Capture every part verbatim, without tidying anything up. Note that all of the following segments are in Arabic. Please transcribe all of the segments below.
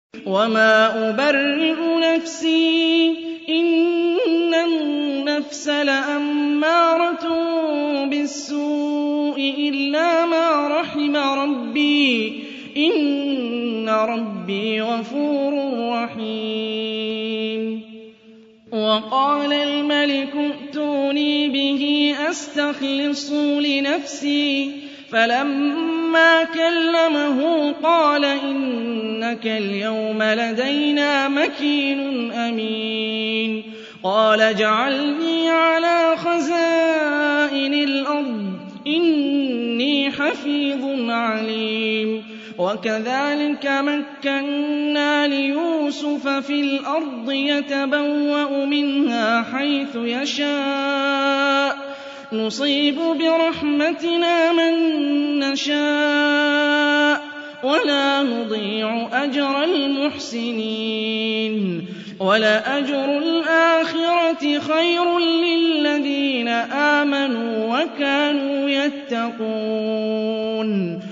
وَمَا أُبَرِّئُ نَفْسِي ۚ إِنَّ النَّفْسَ لَأَمَّارَةٌ بِالسُّوءِ إِلَّا مَا رَحِمَ رَبِّي ۚ إِنَّ رَبِّي غَفُورٌ رَّحِيمٌ. وَقَالَ الْمَلِكُ ائْتُونِي بِهِ أَسْتَخْلِصْهُ لِنَفْسِي. فَلَمَّا كَلَّمَهُ قَالَ إِنَّكَ الْيَوْمَ لَدَيْنَا مَكِينٌ أَمِينٌ. قَالَ اجْعَلْنِي عَلَىٰ خَزَائِنِ الْأَرْضِ ۖ إِنِّي حَفِيظٌ عَلِيمٌ. وَكَذَٰلِكَ مَكَّنَّا لِيُوسُفَ فِي الْأَرْضِ يَتَبَوَّأُ مِنْهَا حَيْثُ يَشَاءُ ۚ نُصِيبُ بِرَحْمَتِنَا مَن نَّشَاءُ ۖ وَلَا نُضِيعُ أَجْرَ الْمُحْسِنِينَ. وَلَأَجْرُ الْآخِرَةِ خَيْرٌ لِّلَّذِينَ آمَنُوا وَكَانُوا يَتَّقُونَ.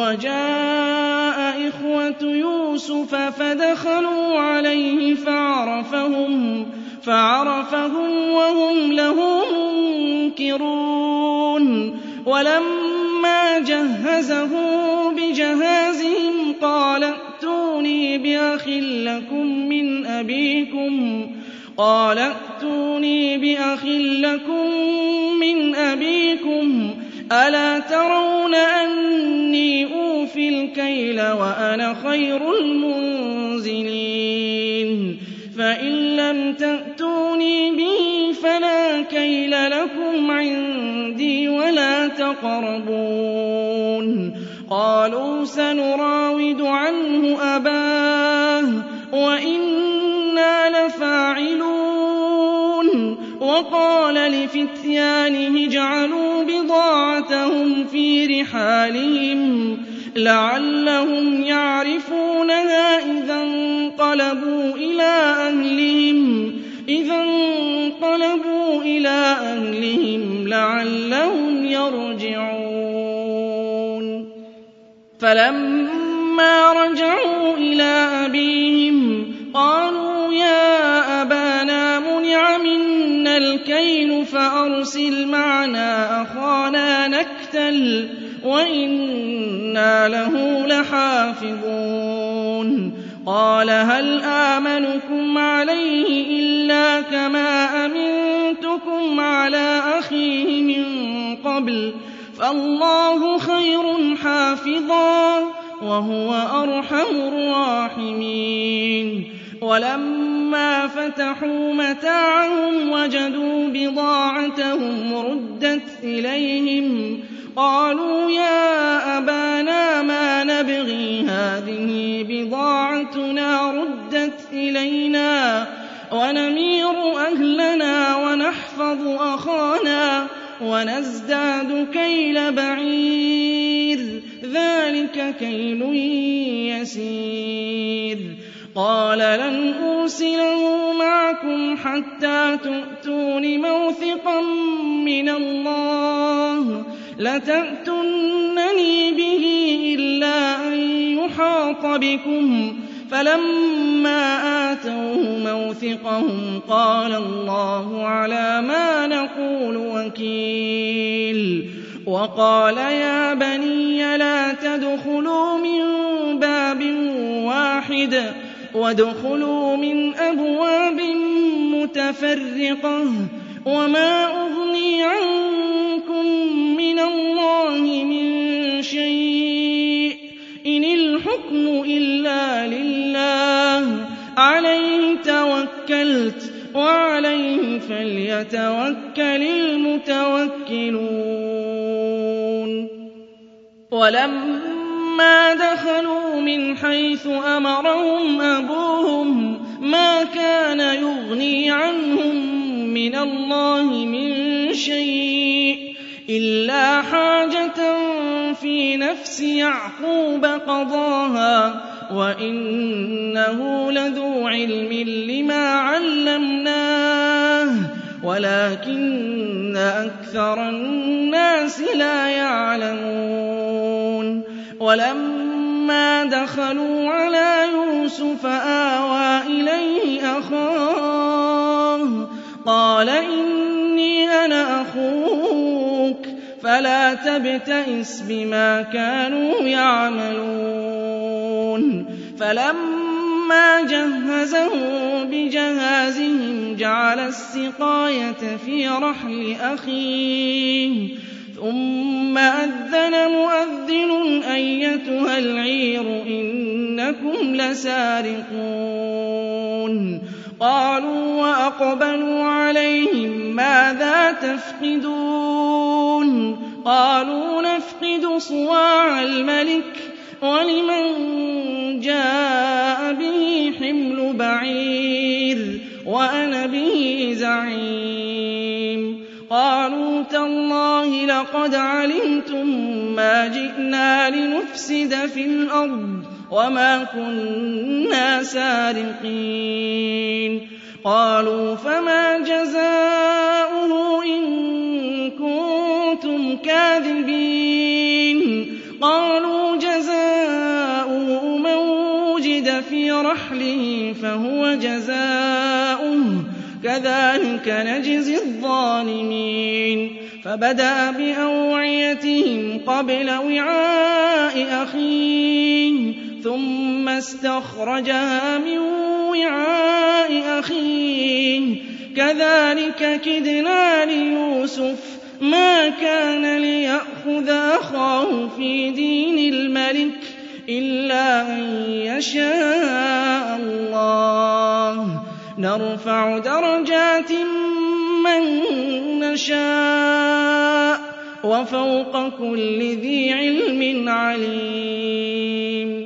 وَجَاءَ إِخْوَةُ يُوسُفَ فَدَخَلُوا عَلَيْهِ فَعَرَفَهُمْ فَعَرَفَهُمْ وَهُمْ لَهُ مُنكِرُونَ. وَلَمَّا جَهَّزَهُم بِجَهَازِهِمْ قَالَ ائْتُونِي بِأَخٍ لَّكُم مِّنْ أَبِيكُمْ قَالَ ائْتُونِي بِأَخٍ لَّكُم مِّنْ أَبِيكُمْ أَلَا تَرَوْنَ أَنِّي أُوفِي الْكَيْلَ وَأَنَا خَيْرُ الْمُنزِلِينَ. فَإِن لَّمْ تَأْتُونِي بِهِ فَلَا كَيْلَ لَكُمْ عِندِي وَلَا تَقْرَبُونِ. قَالُوا سَنُرَاوِدُ عَنْهُ أَبَاهُ وَإِنَّا لَفَاعِلُونَ. وَقَالَ لِفِتْيَانِهِ اجْعَلُوا بِضَاعَتَهُمْ فِي رِحَالِهِمْ لَعَلَّهُمْ يَعْرِفُونَهَا إِذَا انقَلَبُوا إِلَىٰ أَهْلِهِمْ إِذَا انقَلَبُوا إِلَىٰ أَهْلِهِمْ لَعَلَّهُمْ يَرْجِعُونَ. فَلَمَّا رَجَعُوا إِلَىٰ أَبِيهِمْ قَالُوا يَا أَبَانَا مُنِعَ مِنَّا الْكَيْلُ فَأَرْسِلْ مَعَنَا أَخَانَا نَكْتَلْ وَإِنَّا لَهُ لَحَافِظُونَ. قَالَ هَلْ آمَنُكُمْ عَلَيْهِ إِلَّا كَمَا أَمِنتُكُمْ عَلَىٰ أَخِيهِ مِن قَبْلُ فَاللَّهُ خَيْرٌ حَافِظًا وَهُوَ أَرْحَمُ الرَّاحِمِينَ. وَلَمَّا فَتَحُوا مَتَاعَهُمْ وَجَدُوا بِضَاعَتَهُمْ رُدَّتْ إِلَيْهِمْ قَالُوا يَا أَبَانَا مَا نَبْغِي هَٰذِهِ بِضَاعَتُنَا رُدَّتْ إِلَيْنَا وَنَمِيرُ أَهْلَنَا وَنَحْفَظُ أَخَانَا وَنَزْدَادُ كَيْلَ بَعِيرٍ ۖ ذَٰلِكَ كَيْلٌ يَسِيرٌ. قَالَ لَنْ أُرْسِلَهُ مَعَكُمْ حَتَّىٰ تُؤْتُونِ مَوْثِقًا مِّنَ اللَّهِ لَتَأْتُنَّنِي بِهِ إِلَّا أَن يُحَاطَ بِكُمْ. فَلَمَّا آتَوْهُ مَوْثِقَهُمْ قَالَ اللَّهُ عَلَىٰ مَا نَقُولُ وَكِيلٌ. وَقَالَ يَا بَنِيَّ لَا تَدْخُلُوا مِن بَابٍ وَاحِدٍ وَادْخُلُوا مِنْ أَبْوَابٍ مُّتَفَرِّقَةٍ وَمَا أُغْنِي عَنكُم مِّنَ اللَّهِ مِن شَيْءٍ إِنِ الْحُكْمُ إِلَّا لِلَّهِ عَلَيْهِ تَوَكَّلْتُ وَعَلَيْهِ فَلْيَتَوَكَّلِ الْمُتَوَكِّلُونَ. وَلَمَّا دَخَلُوا مِنْ حَيْثُ أَمَرَهُمْ أَبُوهُم مَّا كَانَ يُغْنِي عَنْهُم مِّنَ اللَّهِ مِن شَيْءٍ إِلَّا حَاجَةً فِي نَفْسِ يَعْقُوبَ قَضَاهَا وَإِنَّهُ لَذُو عِلْمٍ لِّمَا عَلَّمْنَاهُ وَلَٰكِنَّ أَكْثَرَ النَّاسِ لَا يَعْلَمُونَ. وَلَمَّا فَلَمَّا دَخَلُوا عَلَىٰ يُوسُفَ آوَىٰ إِلَيْهِ أَخَاهُ قَالَ إِنِّي أَنَا أَخُوكَ فَلَا تَبْتَئِسْ بِمَا كَانُوا يَعْمَلُونَ فَلَمَّا جَهَّزَهُم بِجَهَازِهِمْ جَعَلَ السِّقَايَةَ فِي رَحْلِ أَخِيهِ ثُمَّ أَذَّنَ مُؤَذِّنٌ أَيَّتُهَا الْعِيرُ إِنَّكُمْ لَسَارِقُونَ قَالُوا وَأَقْبَلُوا عَلَيْهِم مَّاذَا تَفْقِدُونَ قَالُوا نَفْقِدُ صُوَاعَ الْمَلِكِ وَلِمَن جَاءَ بِهِ حِمْلُ بَعِيرٍ وَأَنَا بِهِ زَعِيمٌ قَالُوا تَاللَّهِ لَقَدْ عَلِمْتُم مَّا جِئْنَا لِنُفْسِدَ فِي الْأَرْضِ وَمَا كُنَّا سَارِقِينَ قَالُوا فَمَا جَزَاؤُهُ إِن كُنتُمْ كَاذِبِينَ قَالُوا جَزَاؤُهُ مَن وُجِدَ فِي رَحْلِهِ فَهُوَ جَزَاؤُهُ كَذَٰلِكَ نَجْزِي الظَّالِمِينَ فَبَدَأَ بِأَوْعِيَتِهِمْ قَبْلَ وِعَاءِ أَخِيهِ ثُمَّ اسْتَخْرَجَهَا مِن وِعَاءِ أَخِيهِ كَذَٰلِكَ كِدْنَا لِيُوسُفَ مَا كَانَ لِيَأْخُذَ أَخَاهُ فِي دِينِ الْمَلِكِ إِلَّا أَن يَشَاءَ اللَّهُ نَرْفَعُ دَرَجَاتٍ مَّن نَّشَاءُ ۗ وَفَوْقَ كُلِّ ذِي عِلْمٍ عَلِيمٌ